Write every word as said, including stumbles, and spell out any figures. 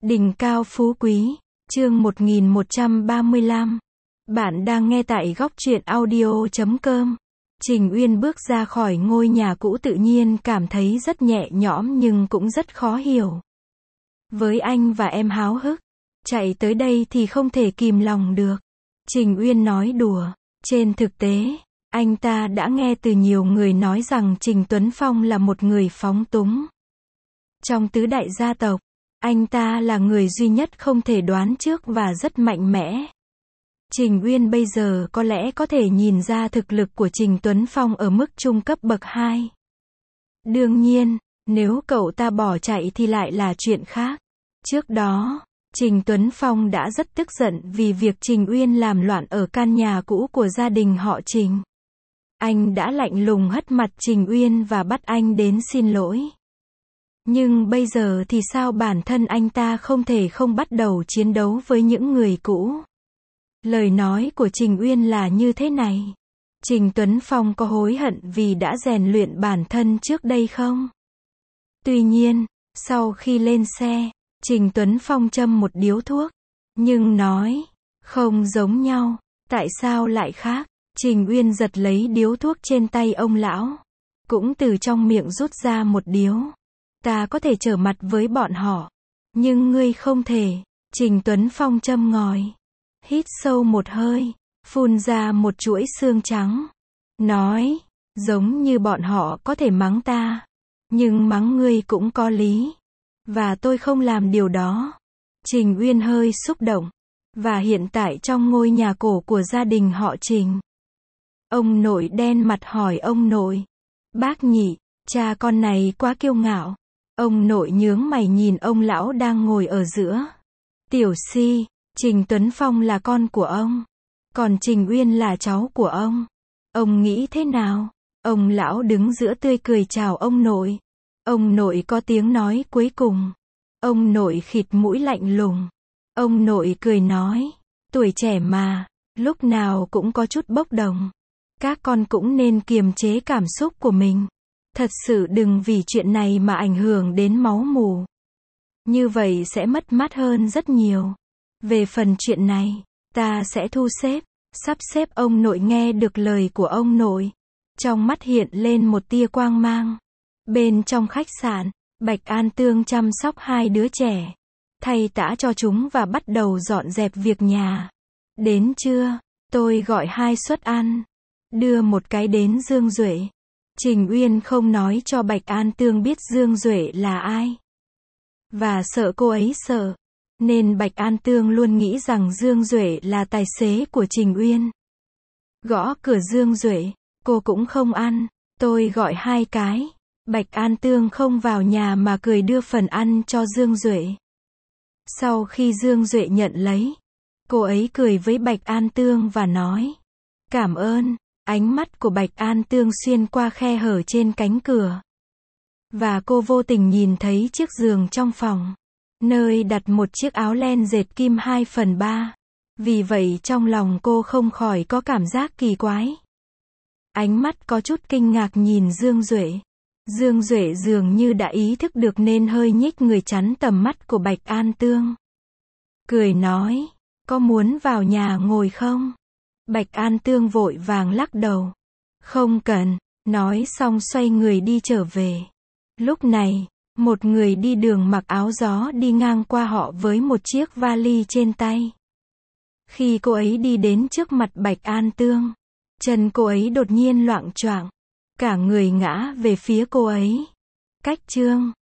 Đỉnh cao phú quý, chương một nghìn một trăm ba mươi lăm. Bạn đang nghe tại góc truyện audio chấm com. Trình Uyên bước ra khỏi ngôi nhà cũ tự nhiên cảm thấy rất nhẹ nhõm nhưng cũng rất khó hiểu. Với anh và em háo hức, chạy tới đây thì không thể kìm lòng được. Trình Uyên nói đùa, trên thực tế, anh ta đã nghe từ nhiều người nói rằng Trình Tuấn Phong là một người phóng túng. Trong tứ đại gia tộc, anh ta là người duy nhất không thể đoán trước và rất mạnh mẽ. Trình Uyên bây giờ có lẽ có thể nhìn ra thực lực của Trình Tuấn Phong ở mức trung cấp bậc hai. Đương nhiên, nếu cậu ta bỏ chạy thì lại là chuyện khác. Trước đó, Trình Tuấn Phong đã rất tức giận vì việc Trình Uyên làm loạn ở căn nhà cũ của gia đình họ Trình. Anh đã lạnh lùng hất mặt Trình Uyên và bắt anh đến xin lỗi. Nhưng bây giờ thì sao bản thân anh ta không thể không bắt đầu chiến đấu với những người cũ? Lời nói của Trình Uyên là như thế này. Trình Tuấn Phong có hối hận vì đã rèn luyện bản thân trước đây không? Tuy nhiên, sau khi lên xe, Trình Tuấn Phong châm một điếu thuốc. Nhưng nói, không giống nhau. Tại sao lại khác? Trình Uyên giật lấy điếu thuốc trên tay ông lão. Cũng từ trong miệng rút ra một điếu. Ta có thể trở mặt với bọn họ. Nhưng ngươi không thể. Trình Tuấn Phong châm ngòi. Hít sâu một hơi. Phun ra một chuỗi xương trắng. Nói. Giống như bọn họ có thể mắng ta. Nhưng mắng ngươi cũng có lý. Và tôi không làm điều đó. Trình Uyên hơi xúc động. Và hiện tại trong ngôi nhà cổ của gia đình họ Trình. Ông nội đen mặt hỏi ông nội. Bác Nhị, cha con này quá kiêu ngạo. Ông nội nhướng mày nhìn ông lão đang ngồi ở giữa. Tiểu Si, Trình Tuấn Phong là con của ông. Còn Trình Uyên là cháu của ông. Ông nghĩ thế nào? Ông lão đứng giữa tươi cười chào ông nội. Ông nội có tiếng nói cuối cùng. Ông nội khịt mũi lạnh lùng. Ông nội cười nói. Tuổi trẻ mà, lúc nào cũng có chút bốc đồng. Các con cũng nên kiềm chế cảm xúc của mình. Thật sự đừng vì chuyện này mà ảnh hưởng đến máu mủ. Như vậy sẽ mất mát hơn rất nhiều. Về phần chuyện này, ta sẽ thu xếp, sắp xếp. Ông nội nghe được lời của ông nội. Trong mắt hiện lên một tia quang mang. Bên trong khách sạn, Bạch An Tương chăm sóc hai đứa trẻ. Thay tã cho chúng và bắt đầu dọn dẹp việc nhà. Đến trưa, tôi gọi hai suất ăn. Đưa một cái đến Dương Duệ. Trình Uyên không nói cho Bạch An Tương biết Dương Duệ là ai. Và sợ cô ấy sợ. Nên Bạch An Tương luôn nghĩ rằng Dương Duệ là tài xế của Trình Uyên. Gõ cửa Dương Duệ, cô cũng không ăn. Tôi gọi hai cái. Bạch An Tương không vào nhà mà cười đưa phần ăn cho Dương Duệ. Sau khi Dương Duệ nhận lấy, cô ấy cười với Bạch An Tương và nói. Cảm ơn. Ánh mắt của Bạch An Tương xuyên qua khe hở trên cánh cửa. Và cô vô tình nhìn thấy chiếc giường trong phòng. Nơi đặt một chiếc áo len dệt kim hai phần ba. Vì vậy trong lòng cô không khỏi có cảm giác kỳ quái. Ánh mắt có chút kinh ngạc nhìn Dương Duệ. Dương Duệ dường như đã ý thức được nên hơi nhích người chắn tầm mắt của Bạch An Tương. Cười nói, có muốn vào nhà ngồi không? Bạch An Tương vội vàng lắc đầu. Không cần, nói xong xoay người đi trở về. Lúc này, một người đi đường mặc áo gió đi ngang qua họ với một chiếc vali trên tay. Khi cô ấy đi đến trước mặt Bạch An Tương, chân cô ấy đột nhiên loạng choạng. Cả người ngã về phía cô ấy. Cách chương